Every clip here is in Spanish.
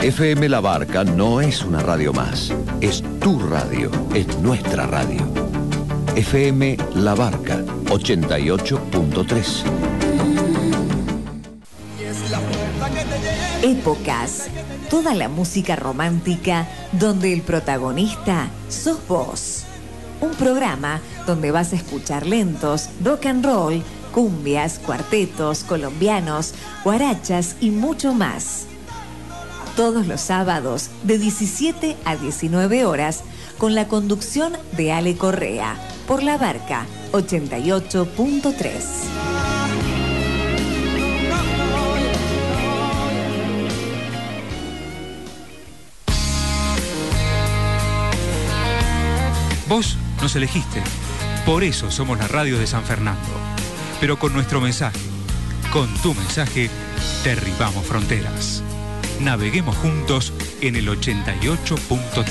FM La Barca no es una radio más, es tu radio, es nuestra radio. FM La Barca 88.3. Épocas, toda la música romántica donde el protagonista sos vos. Un programa donde vas a escuchar lentos, rock and roll, cumbias, cuartetos, colombianos, guarachas y mucho más. Todos los sábados de 17 a 19 horas con la conducción de Ale Correa por La Barca 88.3. Vos nos elegiste, por eso somos la radio de San Fernando. Pero con nuestro mensaje, con tu mensaje, derribamos fronteras. Naveguemos juntos en el 88.3.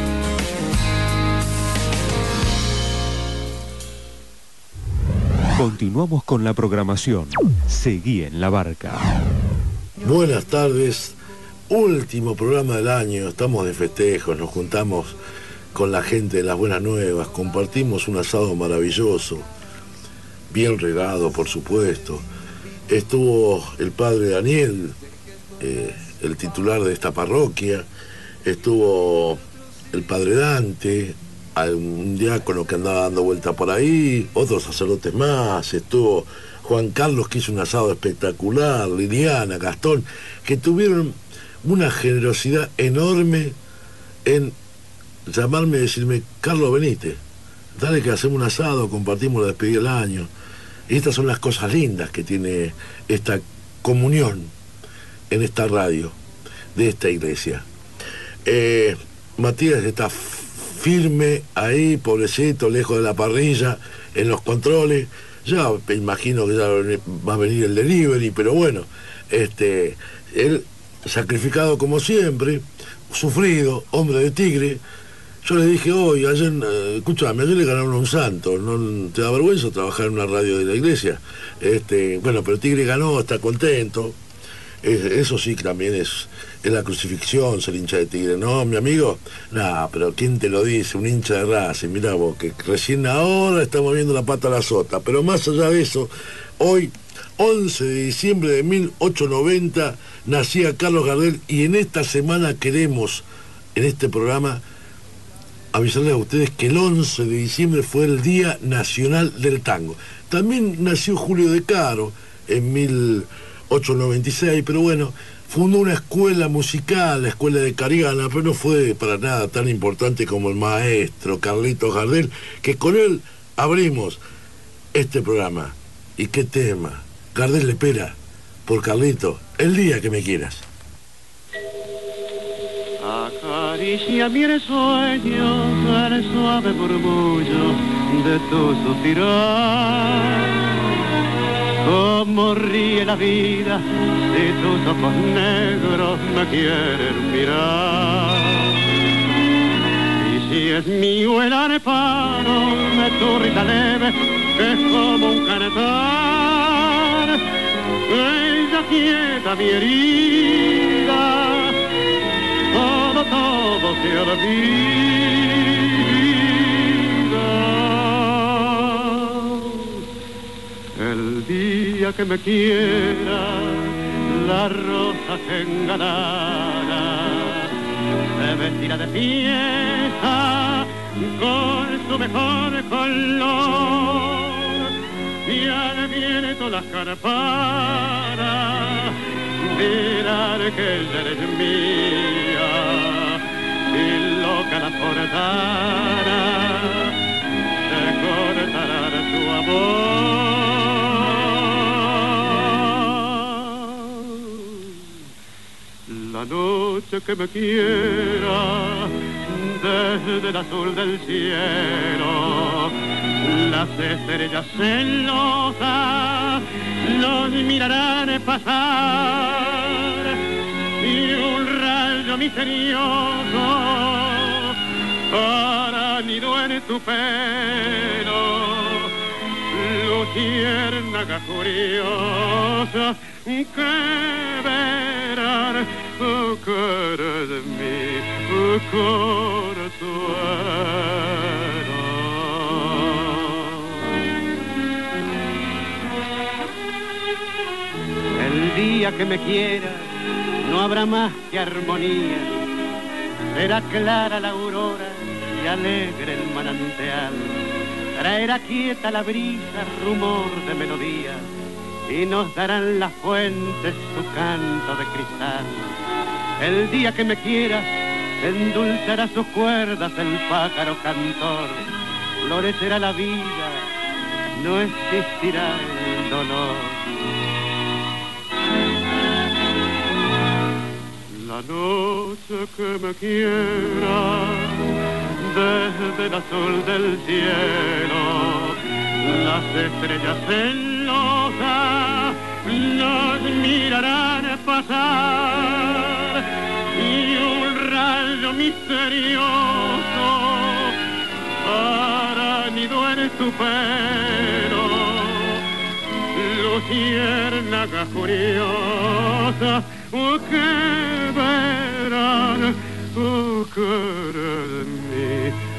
Continuamos con la programación. Seguí en La Barca. Buenas tardes. Último programa del año. Estamos de festejos. Nos juntamos con la gente de las buenas nuevas. Compartimos un asado maravilloso. Bien regado, por supuesto. Estuvo el padre Daniel, el titular de esta parroquia. Estuvo el padre Dante, un diácono que andaba dando vuelta por ahí, otros sacerdotes más. Estuvo Juan Carlos, que hizo un asado espectacular, Liliana, Gastón, que tuvieron una generosidad enorme en llamarme y decirme: Carlos, venite, dale que hacemos un asado, compartimos la despedida del año. Y estas son las cosas lindas que tiene esta comunión en esta radio de esta iglesia. Matías está firme ahí, pobrecito, lejos de la parrilla, en los controles. Ya me imagino que ya va a venir el delivery, pero bueno, él sacrificado como siempre, sufrido, hombre de tigre. Yo le dije hoy, ayer, escúchame, ayer le ganaron a un santo, ¿no te da vergüenza trabajar en una radio de la iglesia? Bueno, pero Tigre ganó, está contento. Eso sí que también es la crucifixión, ser hincha de Tigre, ¿no, mi amigo? No, pero ¿quién te lo dice? Un hincha de Racing, mirá vos, que recién ahora estamos viendo la pata a la sota. Pero más allá de eso, hoy, 11 de diciembre de 1890, nacía Carlos Gardel, y en esta semana queremos, en este programa, avisarles a ustedes que el 11 de diciembre fue el Día Nacional del Tango. También nació Julio De Caro en 1896, pero bueno, fundó una escuela musical, la Escuela de Cariana, pero no fue para nada tan importante como el maestro Carlitos Gardel, que con él abrimos este programa. ¿Y qué tema? Gardel le espera por Carlito, el día que me quieras. Acaricia mi sueño, el suave murmullo de tu suspirar. Como ríe la vida si tus ojos negros me quieren mirar. Y si es mío el areparo de tu risa leve, que es como un canetar, ella quieta mi herida. Todo se olvida. El día que me quiera, la rosa que engalara se vestirá de fiesta con su mejor color, y al viento las carparas dirán que ella eres mía, y loca la portara se cortará de su amor. La noche que me quiera, desde el azul del cielo, las estrellas celosas los mirarán pasar, y un rayo misterioso hará nido en tu pelo, luciérnaga curiosa que verán querer mi consuelo. El día que me quiera no habrá más que armonía, será clara la aurora y alegre el manantial, traerá quieta la brisa, rumor de melodía, y nos darán las fuentes su canto de cristal. El día que me quiera endulzará sus cuerdas el pájaro cantor, florecerá la vida, no existirá el dolor. La noche que me quiera, desde el azul del cielo, las estrellas celosas nos mirarán pasar, y un rayo misterioso hará nido en tu pelo, luciérnaga curiosa que verán querer mi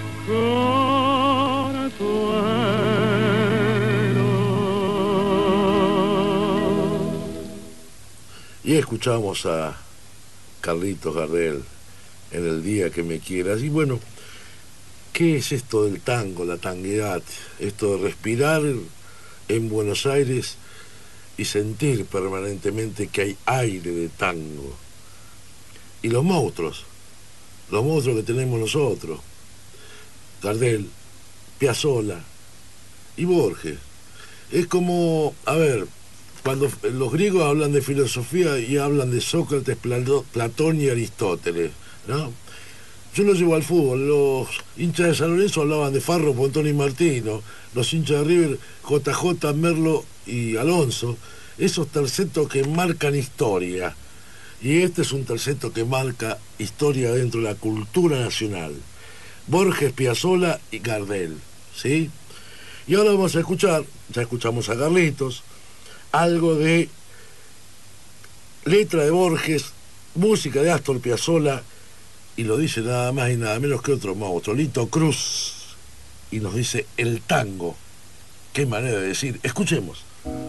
consuelo. Y escuchamos a Carlitos Gardel en El día que me quieras. Y bueno, ¿qué es esto del tango, la tanguedad? Esto de respirar en Buenos Aires y sentir permanentemente que hay aire de tango. Y los monstruos que tenemos nosotros, Gardel, Piazzolla y Borges. Es como, a ver, cuando los griegos hablan de filosofía y hablan de Sócrates, Platón y Aristóteles, ¿no? Yo lo llevo al fútbol. Los hinchas de San Lorenzo hablaban de Farro, Pontón y Martino. Los hinchas de River, JJ, Merlo y Alonso. Esos tercetos que marcan historia. Y este es un terceto que marca historia dentro de la cultura nacional. Borges, Piazzolla y Gardel, ¿sí? Y ahora vamos a escuchar, ya escuchamos a Carlitos, algo de letra de Borges, música de Astor Piazzolla, y lo dice nada más y nada menos que otro monstruo, Lito Cruz, y nos dice el tango. Qué manera de decir. Escuchemos.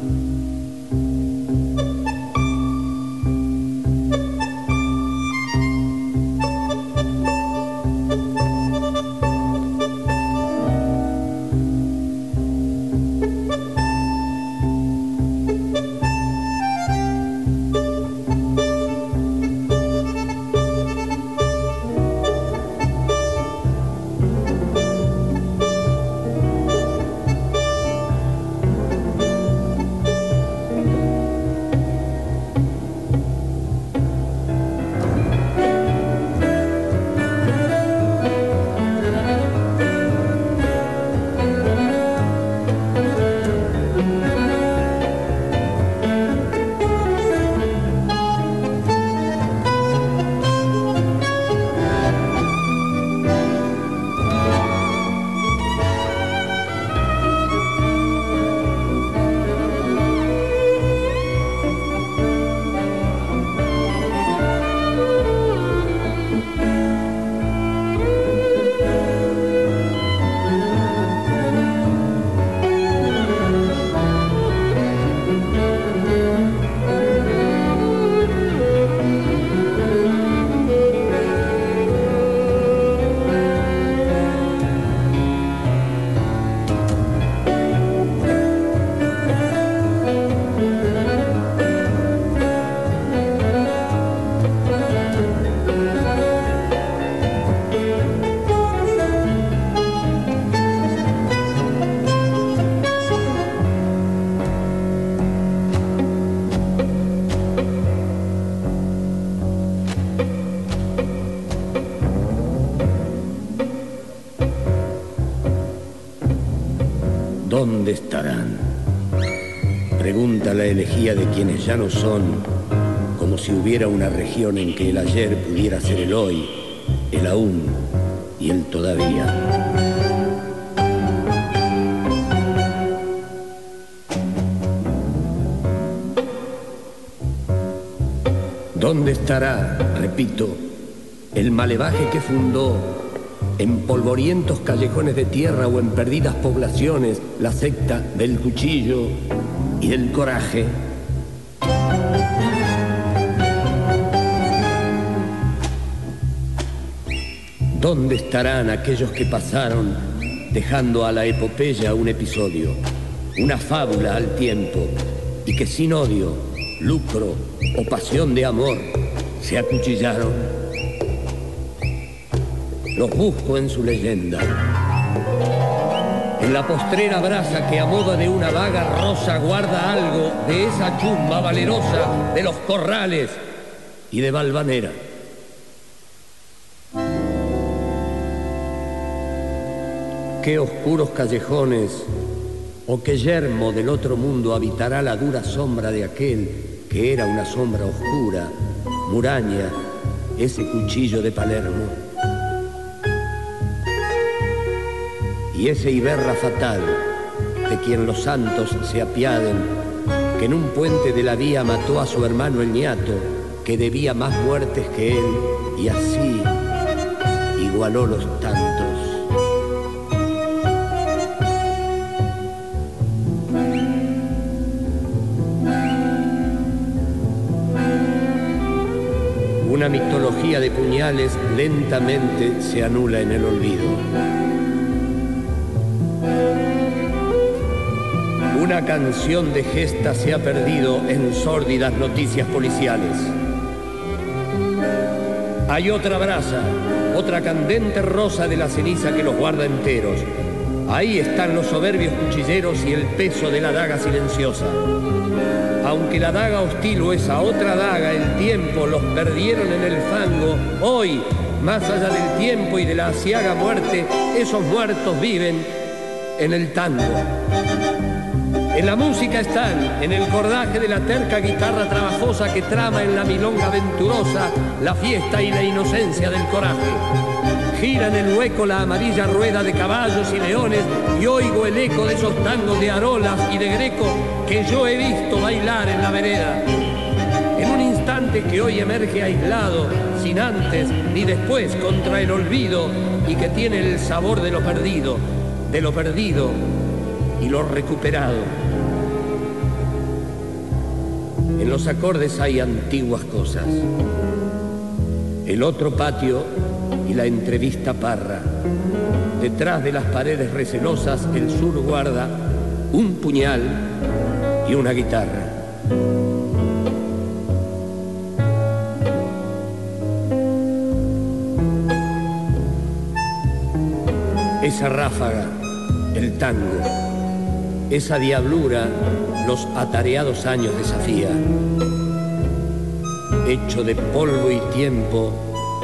¿Dónde estarán? Pregunta la elegía de quienes ya no son, como si hubiera una región en que el ayer pudiera ser el hoy, el aún y el todavía. ¿Dónde estará, repito, el malevaje que fundó en polvorientos callejones de tierra o en perdidas poblaciones la secta del cuchillo y del coraje? ¿Dónde estarán aquellos que pasaron dejando a la epopeya un episodio, una fábula al tiempo, y que sin odio, lucro o pasión de amor se acuchillaron? Los busco en su leyenda, en la postrera brasa que a modo de una vaga rosa guarda algo de esa chumba valerosa de los corrales y de Valvanera. Qué oscuros callejones o qué yermo del otro mundo habitará la dura sombra de aquel que era una sombra oscura, Muraña, ese cuchillo de Palermo. Y ese Iberra fatal, de quien los santos se apiaden, que en un puente de la vía mató a su hermano el ñato, que debía más muertes que él, y así igualó los tantos. Una mitología de puñales lentamente se anula en el olvido. Una canción de gesta se ha perdido en sórdidas noticias policiales. Hay otra brasa, otra candente rosa de la ceniza que los guarda enteros. Ahí están los soberbios cuchilleros y el peso de la daga silenciosa. Aunque la daga hostil o esa otra daga, el tiempo, los perdieron en el fango, hoy, más allá del tiempo y de la aciaga muerte, esos muertos viven en el tango. En la música están, en el cordaje de la terca guitarra trabajosa que trama en la milonga venturosa la fiesta y la inocencia del coraje. Gira en el hueco la amarilla rueda de caballos y leones y oigo el eco de esos tangos de Arolas y de Greco que yo he visto bailar en la vereda. En un instante que hoy emerge aislado, sin antes ni después contra el olvido y que tiene el sabor de lo perdido y lo recuperado. En los acordes hay antiguas cosas. El otro patio y la entrevista parra. Detrás de las paredes recelosas el sur guarda un puñal y una guitarra. Esa ráfaga, el tango, esa diablura, los atareados años desafía. Hecho de polvo y tiempo,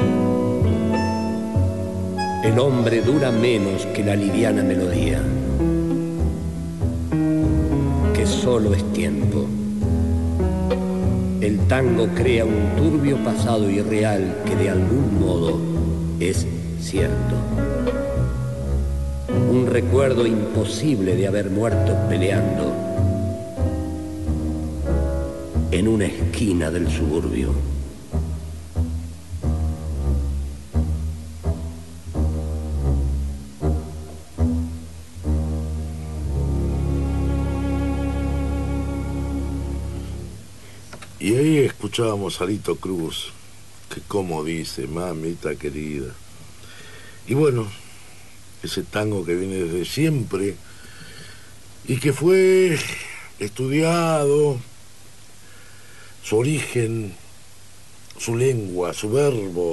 el hombre dura menos que la liviana melodía, que solo es tiempo. El tango crea un turbio pasado irreal que de algún modo es cierto. Un recuerdo imposible de haber muerto peleando en una esquina del suburbio. Y ahí escuchábamos a Alito Cruz, que como dice, mamita querida. Y bueno, ese tango que viene desde siempre y que fue estudiado, su origen, su lengua, su verbo,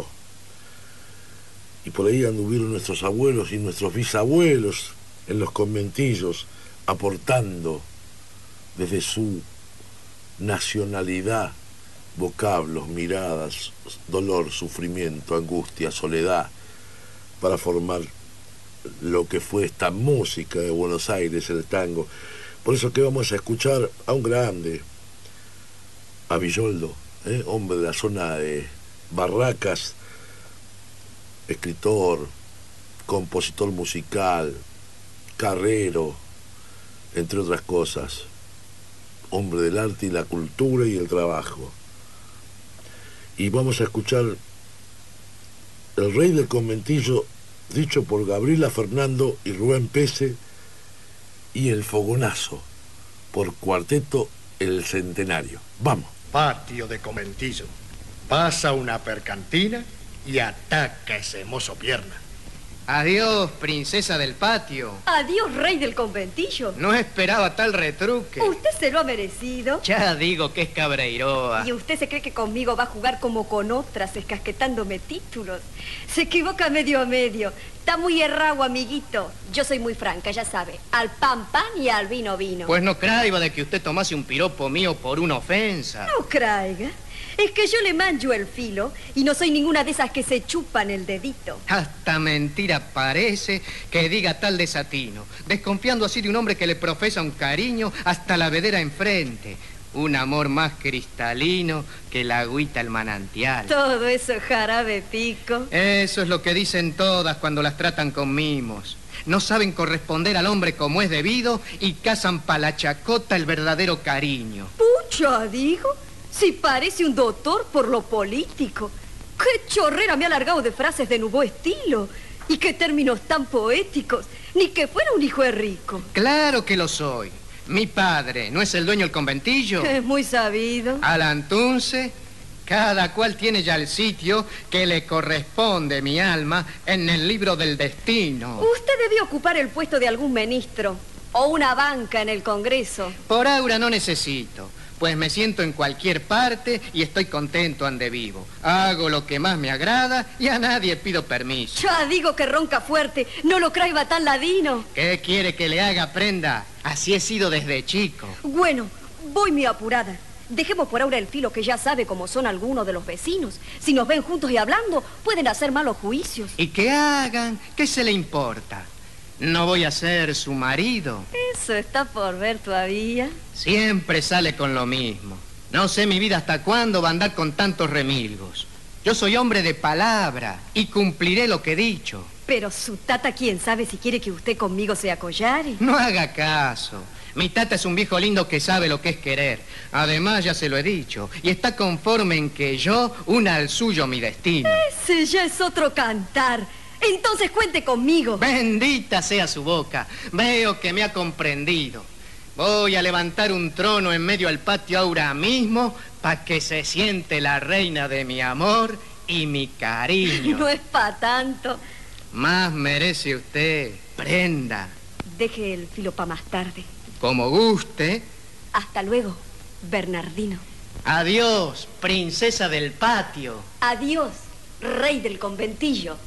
y por ahí anduvieron nuestros abuelos y nuestros bisabuelos en los conventillos aportando desde su nacionalidad vocablos, miradas, dolor, sufrimiento, angustia, soledad, para formar lo que fue esta música de Buenos Aires, el tango. Por eso que vamos a escuchar a un grande, a Villoldo, hombre de la zona de Barracas, escritor, compositor musical, carrero, entre otras cosas, hombre del arte y la cultura y el trabajo. y vamos a escuchar El Rey del Conventillo, dicho por Gabriela Fernando y Rubén Pese, y El Fogonazo, por Cuarteto El Centenario. Vamos. Patio de Conventillo. Pasa una percantina y ataca ese mozo pierna. Adiós, princesa del patio. Adiós, rey del conventillo. No esperaba tal retruque. Usted se lo ha merecido. Ya digo que es cabreiroa. Y usted se cree que conmigo va a jugar como con otras, escasquetándome títulos. Se equivoca medio a medio. Está muy errado, amiguito. Yo soy muy franca, ya sabe. Al pan, pan y al vino, vino. Pues no craiba de que usted tomase un piropo mío por una ofensa. No craiga. Es que yo le mancho el filo y no soy ninguna de esas que se chupan el dedito. Hasta mentira parece que diga tal desatino, desconfiando así de un hombre que le profesa un cariño hasta la vedera enfrente. Un amor más cristalino que la agüita el manantial. Todo eso es jarabe pico. Eso es lo que dicen todas cuando las tratan con mimos. No saben corresponder al hombre como es debido y cazan pa' la chacota el verdadero cariño. Pucha, digo. Si parece un doctor por lo político. ¡Qué chorrera me ha largado de frases de nuevo estilo! Y qué términos tan poéticos. Ni que fuera un hijo de rico. Claro que lo soy. Mi padre, ¿no es el dueño del conventillo? Es muy sabido. Alantunce, cada cual tiene ya el sitio que le corresponde, mi alma, en el libro del destino. Usted debe ocupar el puesto de algún ministro o una banca en el Congreso. Por aura no necesito. Pues me siento en cualquier parte y estoy contento ande vivo. Hago lo que más me agrada y a nadie pido permiso. Ya digo que ronca fuerte, no lo craiba tan ladino. ¿Qué quiere que le haga, prenda? Así he sido desde chico. Bueno, voy muy apurada. Dejemos por ahora el filo que ya sabe cómo son algunos de los vecinos. Si nos ven juntos y hablando, pueden hacer malos juicios. ¿Y qué hagan? ¿Qué se le importa? No voy a ser su marido. Eso está por ver todavía. Siempre sale con lo mismo. No sé mi vida hasta cuándo va a andar con tantos remilgos. Yo soy hombre de palabra y cumpliré lo que he dicho. Pero su tata, ¿quién sabe si quiere que usted conmigo sea collare? No haga caso. Mi tata es un viejo lindo que sabe lo que es querer. Además, ya se lo he dicho. Y está conforme en que yo una al suyo mi destino. Ese ya es otro cantar. Entonces cuente conmigo. Bendita sea su boca. Veo que me ha comprendido. Voy a levantar un trono en medio del patio ahora mismo para que se siente la reina de mi amor y mi cariño. No es para tanto. Más merece usted, prenda. Deje el filo para más tarde. Como guste. Hasta luego, Bernardino. Adiós, princesa del patio. Adiós, rey del conventillo.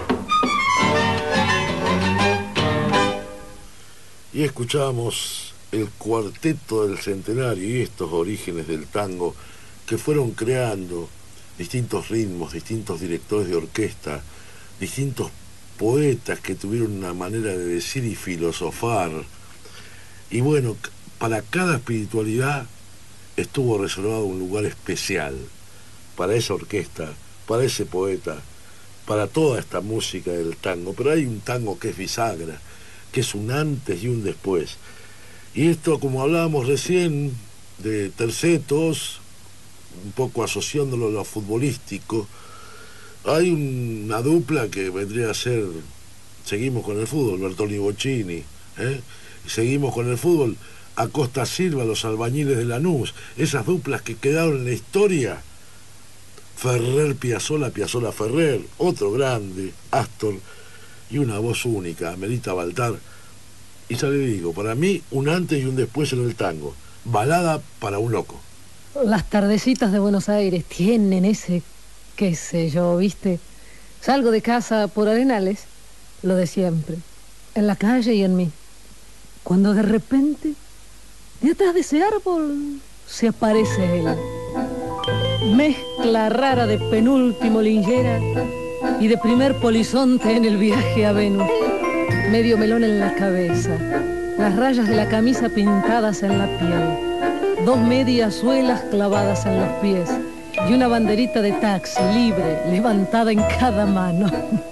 Escuchábamos el cuarteto del centenario y estos orígenes del tango que fueron creando distintos ritmos, distintos directores de orquesta, distintos poetas que tuvieron una manera de decir y filosofar. Y bueno, para cada espiritualidad estuvo reservado un lugar especial, para esa orquesta, para ese poeta, para toda esta música del tango. Pero hay un tango que es bisagra, que es un antes y un después. Y esto, como hablábamos recién, de tercetos, un poco asociándolo a lo futbolístico, hay una dupla que vendría a ser, seguimos con el fútbol, Bertoni Bocchini, seguimos con el fútbol, Acosta Silva, los albañiles de Lanús, esas duplas que quedaron en la historia, Ferrer Piazzolla, Piazzolla Ferrer, otro grande, Astor, y una voz única, Amelita Baltar. Y ya le digo, para mí, un antes y un después en el tango, balada para un loco. Las tardecitas de Buenos Aires tienen ese, qué sé yo, ¿viste? Salgo de casa por Arenales, lo de siempre, en la calle y en mí. Cuando de repente, de atrás de ese árbol, se aparece él. Mezcla rara de penúltimo Lingera y de primer polizonte en el viaje a Venus. Medio melón en la cabeza, las rayas de la camisa pintadas en la piel. 2 medias suelas clavadas en los pies y una banderita de taxi libre levantada en cada mano.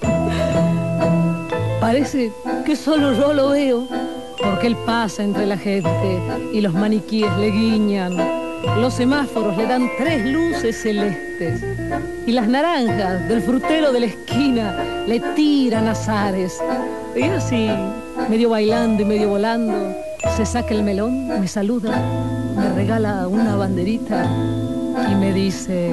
Parece que solo yo lo veo, porque él pasa entre la gente y los maniquíes le guiñan. Los semáforos le dan 3 luces celestes y las naranjas del frutero de la esquina le tiran azares. Y así, medio bailando y medio volando, se saca el melón, me saluda, me regala una banderita y me dice: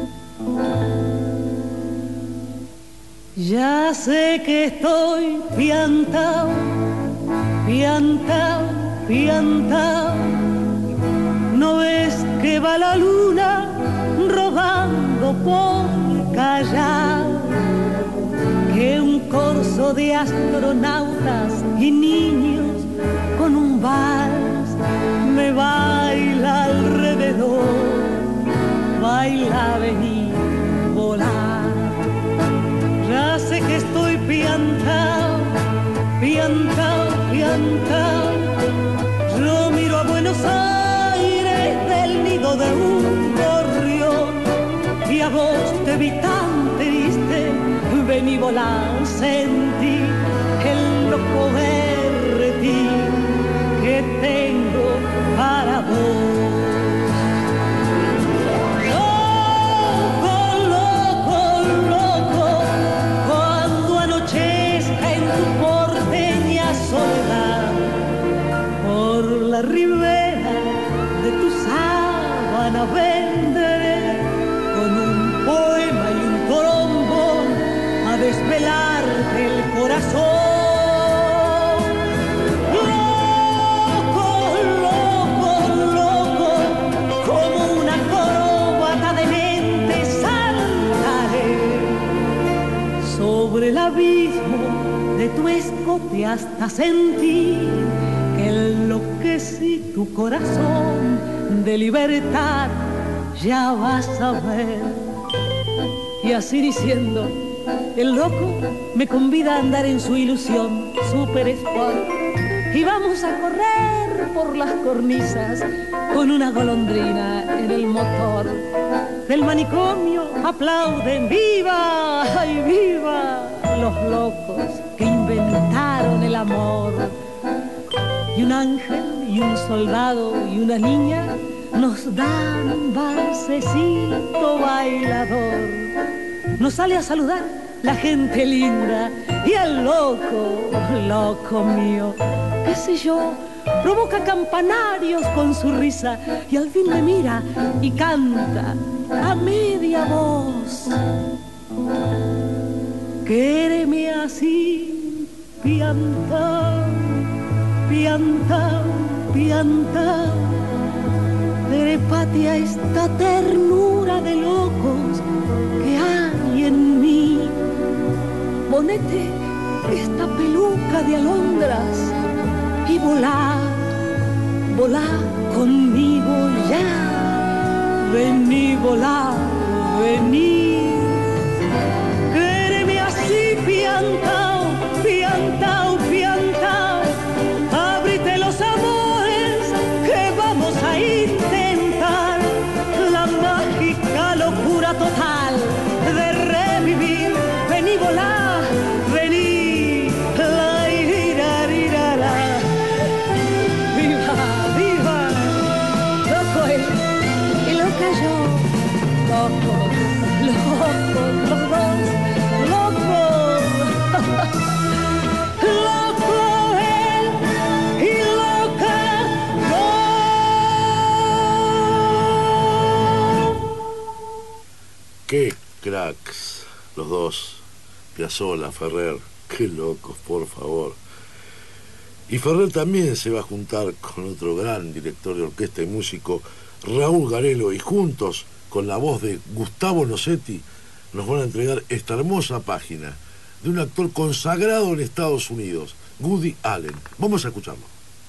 ya sé que estoy piantao, piantao, piantao. ¿No ves que va la luna rodando por Callao? Que un corso de astronautas y niños con un vals me baila alrededor, baila, venir, volar. Ya sé que estoy piantao, piantao, piantao. Yo miro a Buenos Aires del nido de un gorrión y a vos te vi tan triste, vení volar, sentí el loco berretín que tengo para vos. Loco, loco, loco, cuando anochezca en tu porteña soledad, por la ribera de tu sábana vendré con un poema y un trombón a desvelarte el corazón. Sobre el abismo de tu escote hasta sentir que enloquecí tu corazón de libertad, ya vas a ver. Y así diciendo, el loco me convida a andar en su ilusión super sport y vamos a correr por las cornisas con una golondrina en el motor. Del manicomio aplauden, ¡viva! ¡Ay, viva! Los locos que inventaron el amor. Y un ángel y un soldado y una niña nos dan un balsecito bailador. Nos sale a saludar la gente linda y el loco, loco mío, qué sé yo, provoca campanarios con su risa y al fin me mira y canta a media voz. Quéreme así, piantao, piantao, piantao. Trépate a esta ternura de locos que hay en mí. Ponete esta peluca de alondras y volá, volá conmigo ya, vení, volá, vení. Quéreme así, piantao, piantao, piantao. Ábrite los amores que vamos a intentar. La mágica locura total de revivir. Vení, volá, vení. La irarirara. Viva, viva. Loco él y loca yo. Loco, loco, los dos. Loco. Loco él y loca yo. Qué cracks los dos, Piazzolla, Ferrer, qué locos, por favor. Y Ferrer también se va a juntar con otro gran director de orquesta y músico, Raúl Garelo, y juntos, con la voz de Gustavo Nocetti, nos van a entregar esta hermosa página de un actor consagrado en Estados Unidos, Woody Allen. Vamos a escucharlo.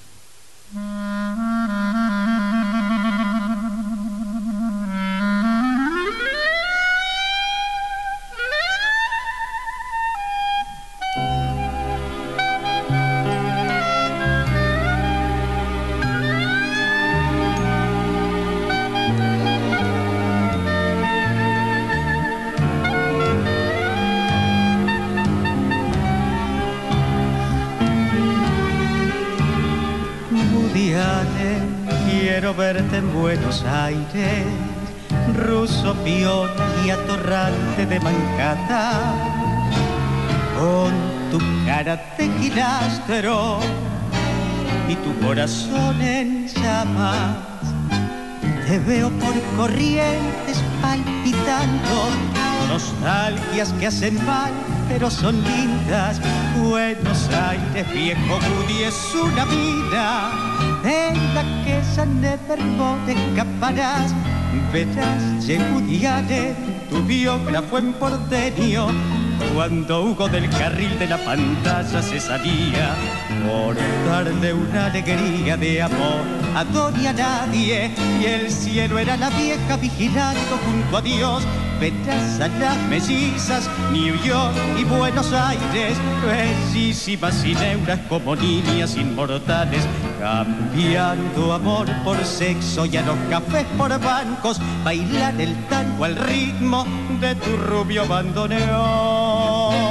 Woody Allen, quiero verte en Buenos Aires, ruso peón y atorrante de Manhattan, con tu cara de gilastro y tu corazón en llamas. Te veo por Corrientes palpitando, nostalgias que hacen mal, pero son lindas. Buenos Aires, viejo Woody, es una vida en la que ya never te escaparás. Verás, Woody Allen, tu biógrafo en porteño, cuando Hugo del carril de la pantalla se salía, por darle una alegría de amor a doña nadie, y el cielo era la vieja vigilando junto a Dios. Verás a las mellizas, New York y Buenos Aires, bellísimas y neuras como niñas inmortales, cambiando amor por sexo y a los cafés por bancos, bailar el tango al ritmo de tu rubio bandoneón.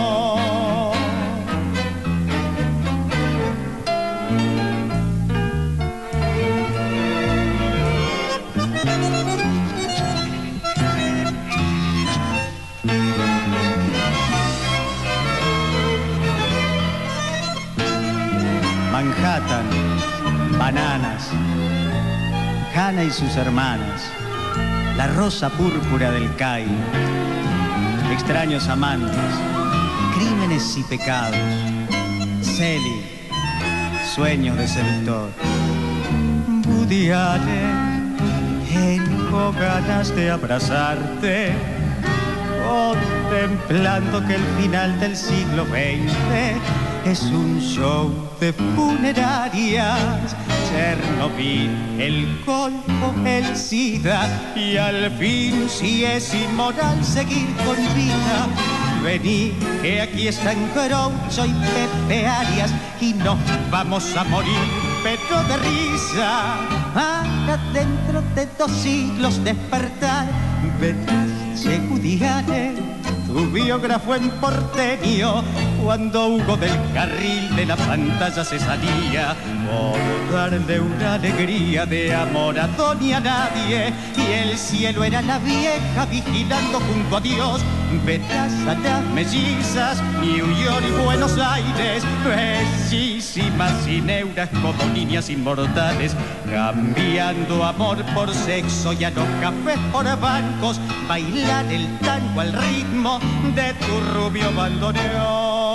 Manhattan, bananas, Hannah y sus hermanas, la rosa púrpura del Cairo, extraños amantes, crímenes y pecados, Sally, sueños de seductor. Woody Allen, tengo ganas de abrazarte, contemplando que el final del siglo XX es un show de funerarias. Chernobyl, el Golfo, el SIDA, y al fin si es inmoral seguir con vida. Vení, que aquí están Groucho y Pepe Arias, y nos vamos a morir, pero de risa. Para dentro de 2 siglos despertar, verás, Woody Allen, tu biógrafo en porteño, cuando Hugo del carril de la pantalla se salía, por darle una alegría de amor a doña nadie, y el cielo era la vieja vigilando junto a Dios. Verás a las mellizas, New York y Buenos Aires, bellísimas y neuras como niñas inmortales, cambiando amor por sexo y a los cafés por bancos, bailar el tango al ritmo de tu rubio bandoneón.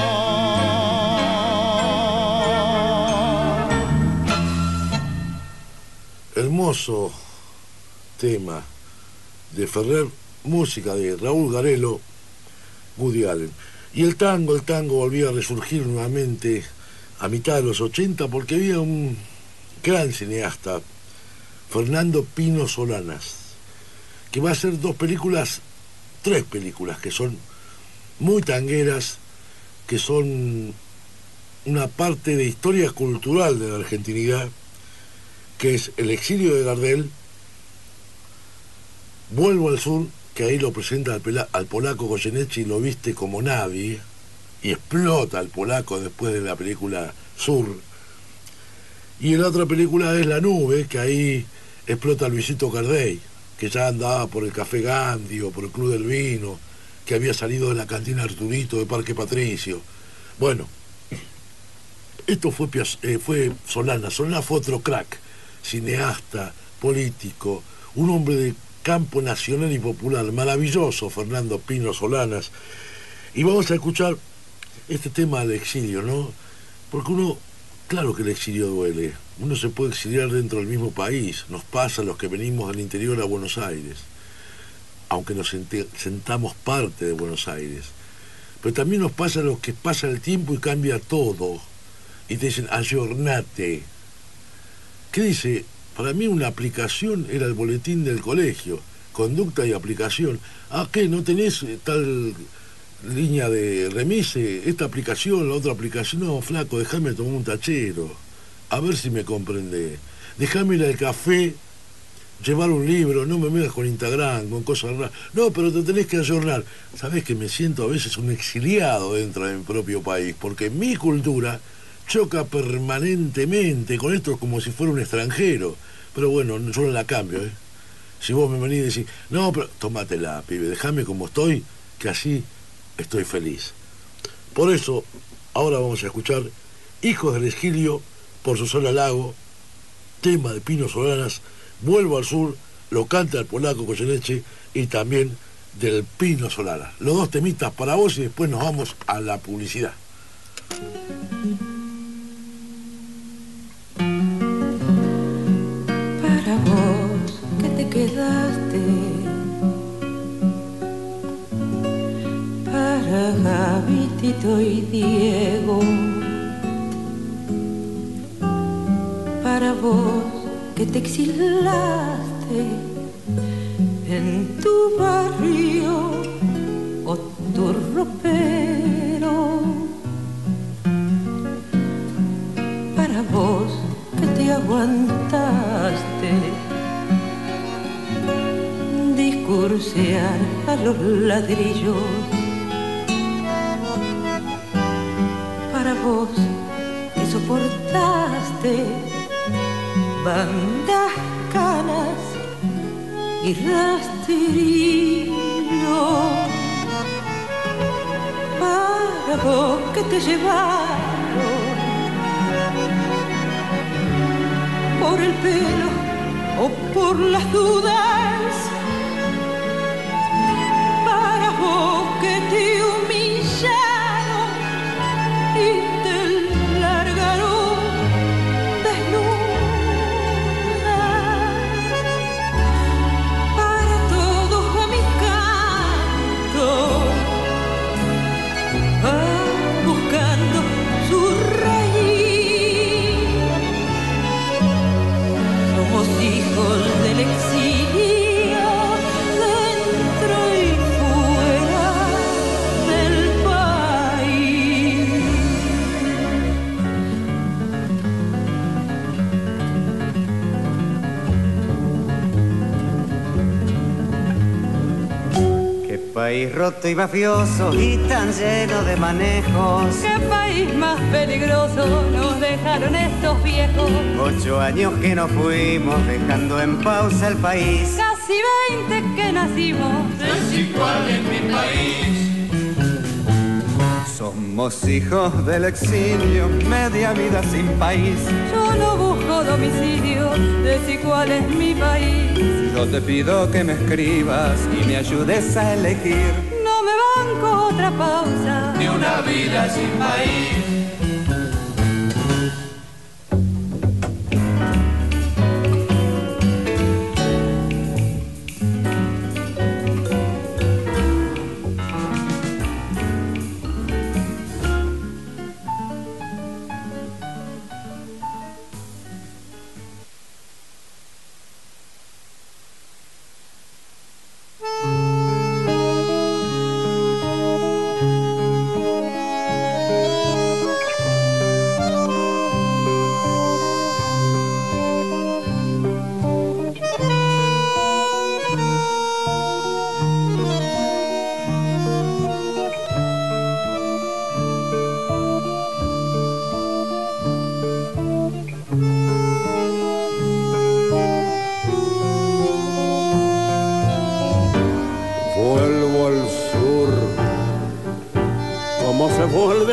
Hermoso tema de Ferrer, música de Raúl Garelo, Woody Allen. Y el tango volvía a resurgir nuevamente a mitad de los 80 porque había un gran cineasta, Fernando Pino Solanas, que va a hacer tres películas que son muy tangueras, que son una parte de historia cultural de la argentinidad, que es El exilio de Gardel, Vuelvo al sur, que ahí lo presenta al polaco Goyeneche y lo viste como nadie, y explota al polaco después de la película Sur. Y la otra película es La nube, que ahí explota a Luisito Cardey, que ya andaba por el Café Gandhi o por el Club del Vino, que había salido de la cantina Arturito de Parque Patricio. Bueno, esto fue Solanas. Solanas fue otro crack, cineasta, político, un hombre de campo nacional y popular, maravilloso, Fernando Pino Solanas. Y vamos a escuchar este tema del exilio, ¿no? Porque claro que el exilio duele. Uno se puede exiliar dentro del mismo país. Nos pasa a los que venimos del interior a Buenos Aires, aunque nos sentamos parte de Buenos Aires. Pero también nos pasa a los que pasa el tiempo y cambia todo. Y te dicen, ayornate. ¿Qué dice? Para mí una aplicación era el boletín del colegio. Conducta y aplicación. Ah, ¿qué? ¿No tenés tal línea de remise? Esta aplicación, la otra aplicación. No, flaco, déjame tomar un tachero. A ver si me comprende. Déjame ir al café, llevar un libro, no me metas con Instagram, con cosas raras. No, pero te tenés que ayornar. Sabés que me siento a veces un exiliado dentro de mi propio país, porque mi cultura choca permanentemente con esto como si fuera un extranjero. Pero bueno, yo no la cambio, ¿eh? Si vos me venís y decís, no, pero tómatela, pibe, déjame como estoy, que así estoy feliz. Por eso, ahora vamos a escuchar Hijos del Exilio por Susana Lago, tema de Pino Solanas, Vuelvo al sur, lo canta el polaco Goyeneche y también del Pino Solanas. Los dos temitas para vos y después nos vamos a la publicidad. Para vos que te quedaste, para Gavitito y Diego, para vos que te exilaste en tu barrio o tu ropero, para vos que te aguantaste discursear a los ladrillos, para vos que soportaste bandas, canas y rastrillos, para vos que te llevaron por el pelo o por las dudas, para vos que te humillaron y te largaron desnudo, para todos a mi canto van buscando su raíz. Somos hijos del exilio, dentro y fuera del país. Qué país roto y mafioso y tan lleno de manejos. Qué país más peligroso nos dejaron estos viejos. 8 años que nos fuimos dejando en pausa el país. Casi 20 que nacimos. Desigual en mi país. Somos hijos del exilio, media vida sin país. Yo no busco domicilio, desigual es mi país. Yo te pido que me escribas y me ayudes a elegir. No me banco otra pausa, ni una vida sin país.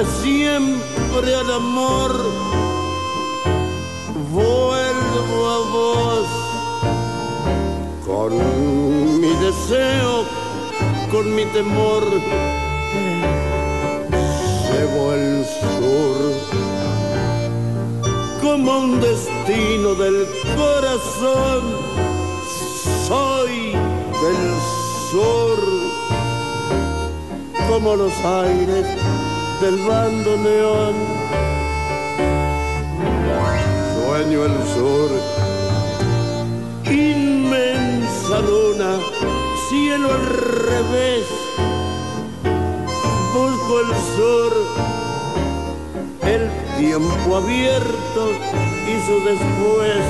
siempre al amor, vuelvo a vos con mi deseo, con mi temor. Llevo el sur como un destino del corazón. Soy del sur como los aires del bandoneón. Sueño el sur, inmensa luna, cielo al revés. Busco el sur, el tiempo abierto y su después.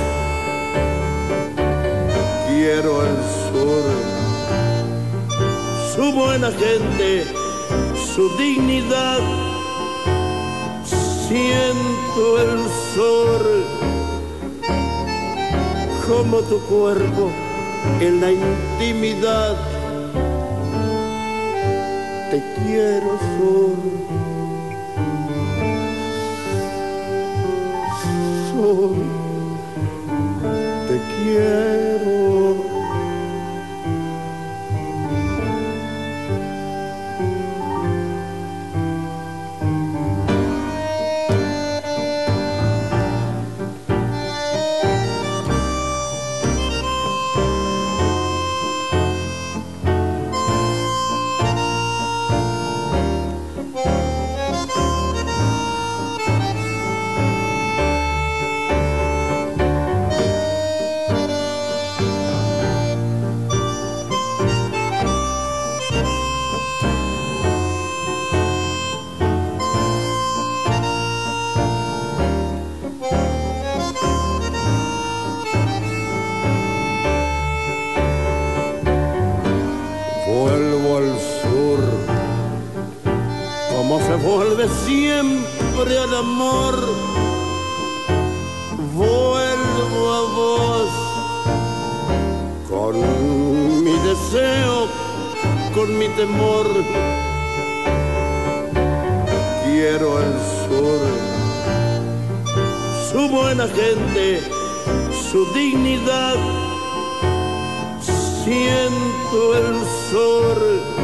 Quiero el sur, su buena gente, su dignidad. Siento el sur como tu cuerpo en la intimidad. Te quiero, sur, sur, te quiero. Vuelve siempre al amor, vuelvo a vos con mi deseo, con mi temor. Quiero el sur, su buena gente, su dignidad. Siento el sur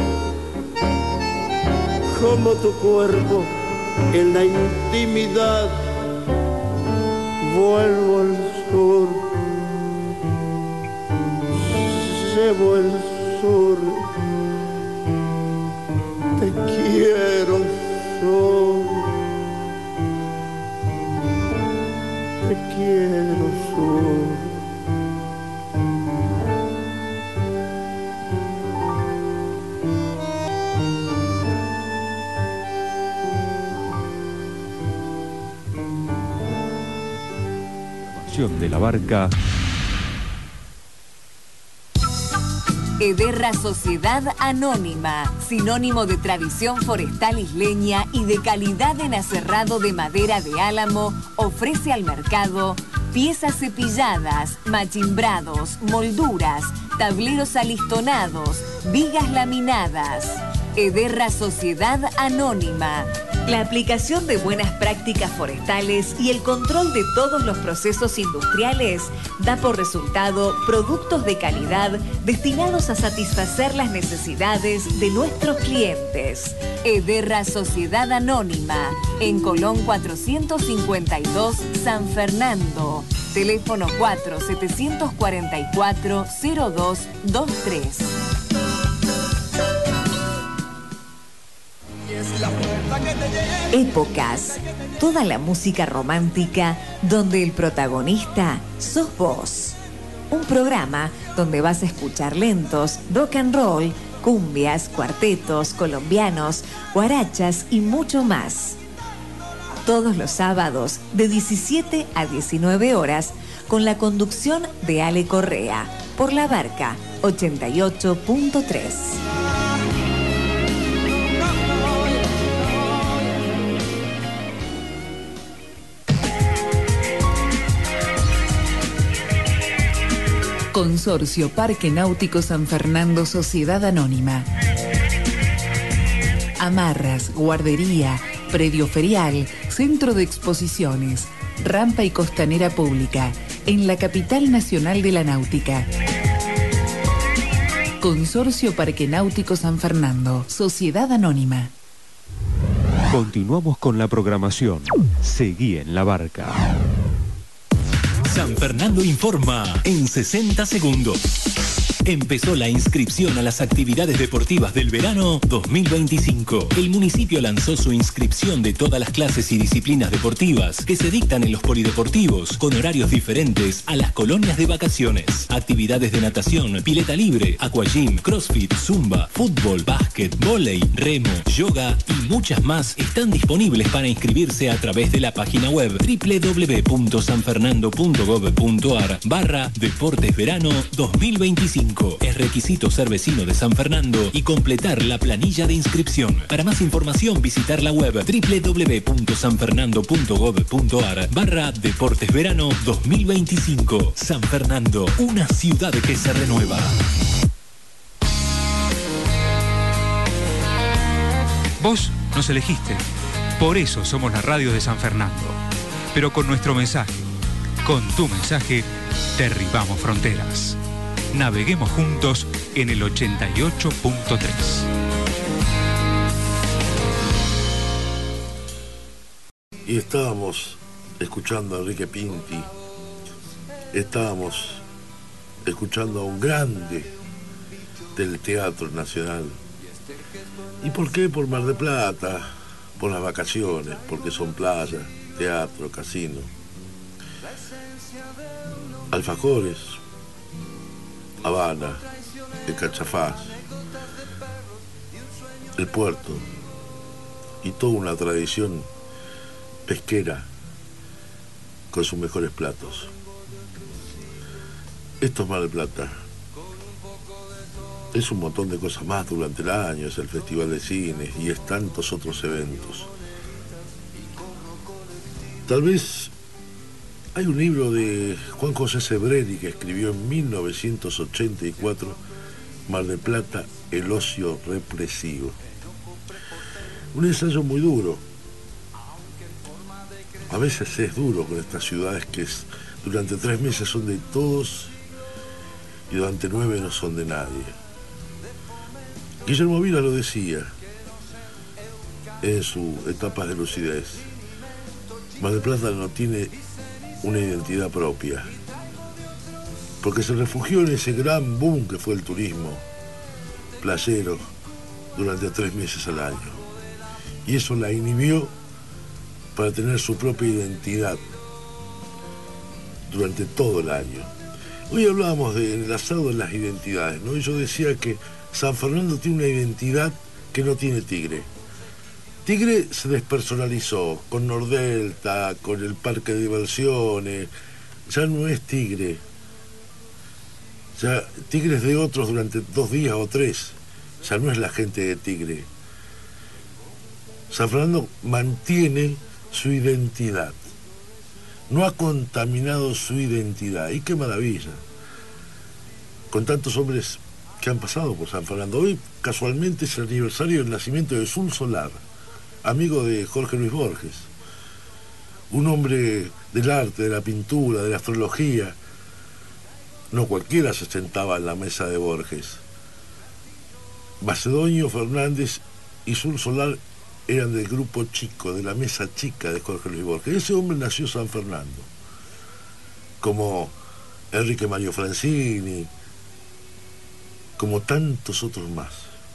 como tu cuerpo en la intimidad. Vuelvo al sur, llevo el sur. Te quiero, sur, te quiero, sur. De la Barca. Ederra Sociedad Anónima, sinónimo de tradición forestal isleña y de calidad en aserrado de madera de álamo, ofrece al mercado piezas cepilladas, machimbrados, molduras, tableros alistonados, vigas laminadas. Ederra Sociedad Anónima. La aplicación de buenas prácticas forestales y el control de todos los procesos industriales da por resultado productos de calidad destinados a satisfacer las necesidades de nuestros clientes. Ederra Sociedad Anónima, en Colón 452, San Fernando. Teléfono 4-744-0223. Épocas, toda la música romántica donde el protagonista sos vos. Un programa donde vas a escuchar lentos, rock and roll, cumbias, cuartetos, colombianos, guarachas y mucho más. Todos los sábados de 17 a 19 horas con la conducción de Ale Correa por La Barca 88.3. Consorcio Parque Náutico San Fernando Sociedad Anónima. Amarras, guardería, Predio ferial, centro de exposiciones, rampa y costanera pública, en la capital nacional de la náutica. Consorcio Parque Náutico San Fernando, Sociedad Anónima. Continuamos con la programación. Seguí en la barca. San Fernando informa en 60 segundos. Empezó la inscripción a las actividades deportivas del verano 2025. El municipio lanzó su inscripción de todas las clases y disciplinas deportivas que se dictan en los polideportivos, con horarios diferentes a las colonias de vacaciones. Actividades de natación, pileta libre, aquagym, crossfit, zumba, fútbol, básquet, vóley, remo, yoga y muchas más están disponibles para inscribirse a través de la página web www.sanfernando.gov.ar/Deportes Verano 2025. Es requisito ser vecino de San Fernando y completar la planilla de inscripción. Para más información, visitar la web www.sanfernando.gov.ar/Deportes Verano 2025. San Fernando, una ciudad que se renueva. Vos nos elegiste. Por eso somos la radio de San Fernando. Pero con nuestro mensaje, con tu mensaje, derribamos fronteras. Naveguemos juntos en el 88.3. Y estábamos escuchando a Enrique Pinti, estábamos escuchando a un grande del Teatro Nacional. ¿Y por qué? Por Mar del Plata, por las vacaciones, porque son playa, teatro, casino, alfajores, Habana, el Cachafaz, el puerto y toda una tradición pesquera con sus mejores platos. Esto es Mar del Plata. Es un montón de cosas más durante el año, es el Festival de Cine y es tantos otros eventos. Tal vez hay un libro de Juan José Sebreri que escribió en 1984, Mar del Plata, el ocio represivo. Un ensayo muy duro. A veces es duro con estas ciudades que durante 3 meses son de todos y durante 9 no son de nadie. Guillermo Vila lo decía en su Etapas de lucidez. Mar del Plata no tiene una identidad propia, porque se refugió en ese gran boom que fue el turismo playero durante 3 meses al año, y eso la inhibió para tener su propia identidad durante todo el año. Hoy hablábamos del asado de las identidades, ¿no? Y yo decía que San Fernando tiene una identidad que no tiene Tigre. Tigre se despersonalizó con Nordelta, con el parque de diversiones. Ya no es Tigre. Ya Tigre es de otros durante 2 días o 3. Ya no es la gente de Tigre. San Fernando mantiene su identidad. No ha contaminado su identidad. Y qué maravilla. Con tantos hombres que han pasado por San Fernando. Hoy, casualmente, es el aniversario del nacimiento de Sul Solar, amigo de Jorge Luis Borges, un hombre del arte, de la pintura, de la astrología. No cualquiera se sentaba en la mesa de Borges. Macedonio Fernández y Sul Solar eran del grupo chico, de la mesa chica de Jorge Luis Borges. Ese hombre nació en San Fernando, como Enrique Mario Francini, como tantos otros más.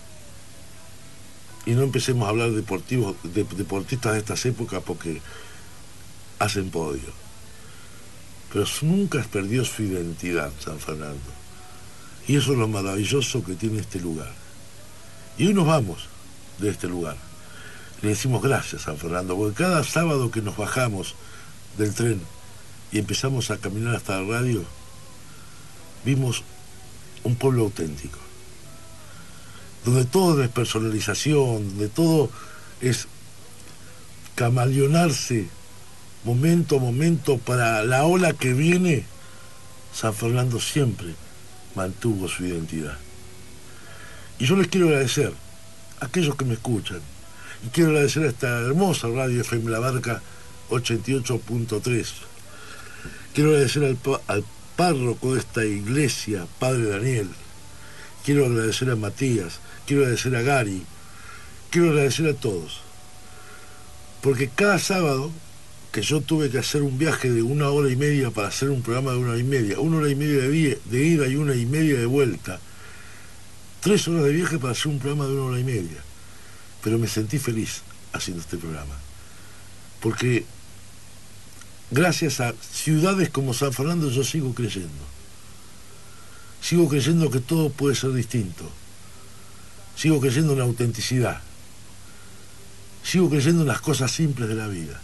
Y no empecemos a hablar de deportistas de estas épocas porque hacen podio. Pero nunca perdió su identidad San Fernando. Y eso es lo maravilloso que tiene este lugar. Y hoy nos vamos de este lugar. Le decimos gracias San Fernando, porque cada sábado que nos bajamos del tren y empezamos a caminar hasta la radio, vimos un pueblo auténtico, donde todo es despersonalización, donde todo es camaleonarse momento a momento para la ola que viene. San Fernando siempre mantuvo su identidad. Y yo les quiero agradecer a aquellos que me escuchan Y quiero agradecer a esta hermosa radio FM La Barca 88.3. Quiero agradecer al párroco de esta iglesia, Padre Daniel. Quiero agradecer a Matías. Quiero agradecer a Gary. Quiero agradecer a todos. Porque cada sábado que yo tuve que hacer un viaje de 1 hora y media para hacer un programa de 1 hora y media, 1 hora y media de ida y 1 hora y media de vuelta, 3 horas de viaje para hacer un programa de 1 hora y media. Pero me sentí feliz haciendo este programa. Porque gracias a ciudades como San Fernando yo sigo creyendo. Sigo creyendo que todo puede ser distinto. Sigo creyendo en la autenticidad. Sigo creyendo en las cosas simples de la vida.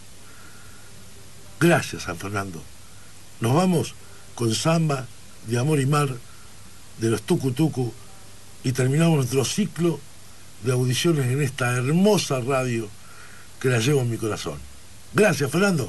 Gracias, San Fernando. Nos vamos con Samba de Amor y Mar de los Tucu Tucu y terminamos nuestro ciclo de audiciones en esta hermosa radio que la llevo en mi corazón. Gracias, Fernando.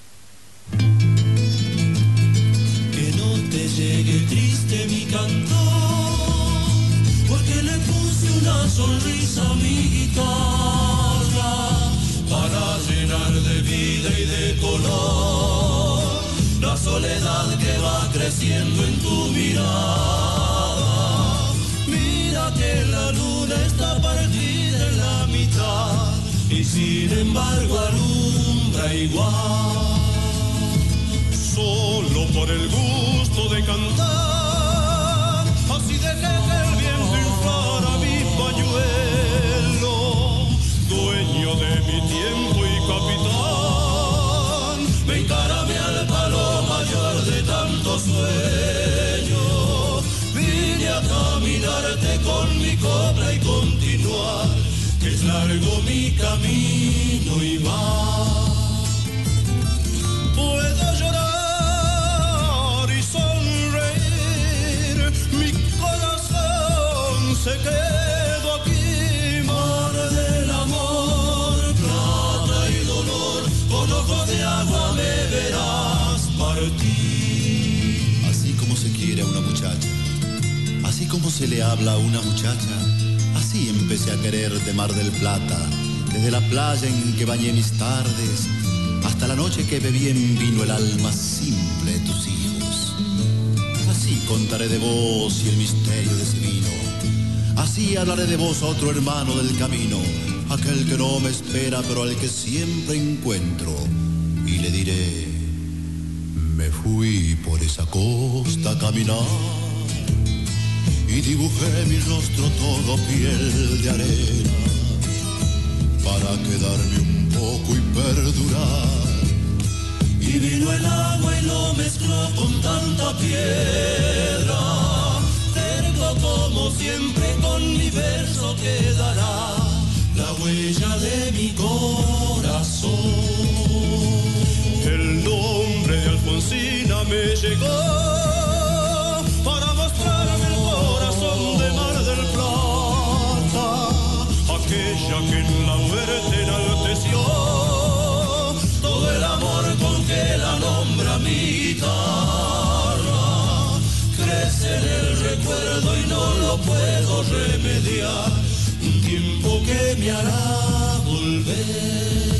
Que no te llegue triste mi cantor, porque le puse una sonrisa a mi guitarra para llenar de vida y de color la soledad que va creciendo en tu mirada. Mira que la luna está partida en la mitad y sin embargo alumbra igual. Solo por el gusto de cantar, así dejé que el viento inflara mi pañuelo, dueño de mi tiempo y capitán. Me encaramé al palo mayor de tanto sueño, vine a caminarte con mi copla y continuar, que es largo mi camino y más. Puedo llorar y sonreír, mi corazón se quedó aquí. Mar del amor, plata y dolor, con ojos de agua me verás partir. Así como se quiere a una muchacha, así como se le habla a una muchacha, así empecé a querer de Mar del Plata, desde la playa en que bañé mis tardes, hasta la noche que bebí en vino el alma simple de tus hijos. Así contaré de vos y el misterio de ese vino. Así hablaré de vos a otro hermano del camino, aquel que no me espera pero al que siempre encuentro. Y le diré, me fui por esa costa a caminar y dibujé mi rostro todo piel de arena para quedarme un poco y perdurar. Y vino el agua y lo mezcló con tanta piedra, terco como siempre con mi verso quedará la huella de mi corazón. El nombre de Alfonsina me llegó para mostrarme el corazón de Mar del Plata, aquella que en la muerte enalteció todo el amor con que la nombra mi guitarra. Crece en el recuerdo y no lo puedo remediar, un tiempo que me hará volver.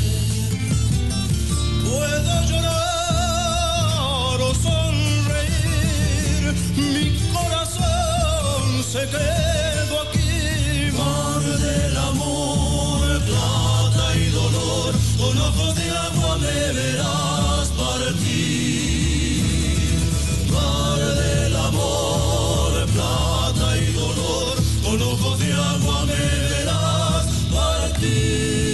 Puedo llorar o sonreír, mi corazón se quedó aquí. Mar del amor, plata y dolor, con ojos de agua me verás partir. Mar del amor, plata y dolor, con ojos de agua me verás partir.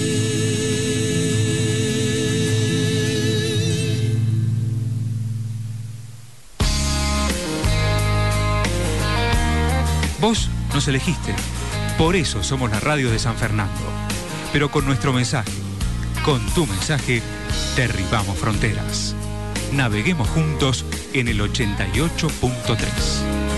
Vos nos elegiste, por eso somos la radio de San Fernando. Pero con nuestro mensaje, con tu mensaje, derribamos fronteras. Naveguemos juntos en el 88.3.